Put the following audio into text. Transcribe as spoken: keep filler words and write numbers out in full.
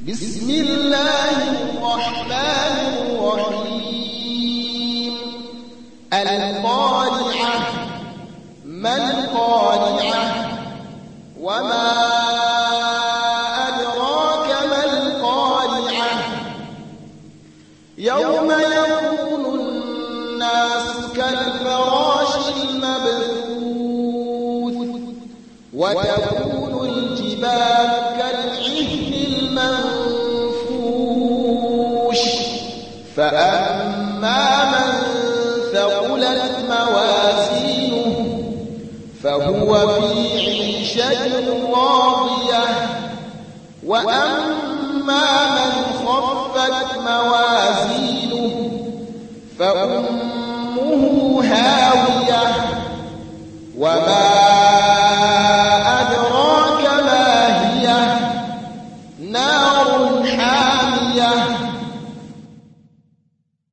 بسم الله الرحمن الرحيم القارعة ما القارعة وما أدراك ما القارعة يوم يكون الناس كالفراش المبثوث وتكون الجبال كالعهن المنفوش فأما من ثقلت موازينه فهو في عيشة راضية وأما من خفت موازينه فأمه هاوية وما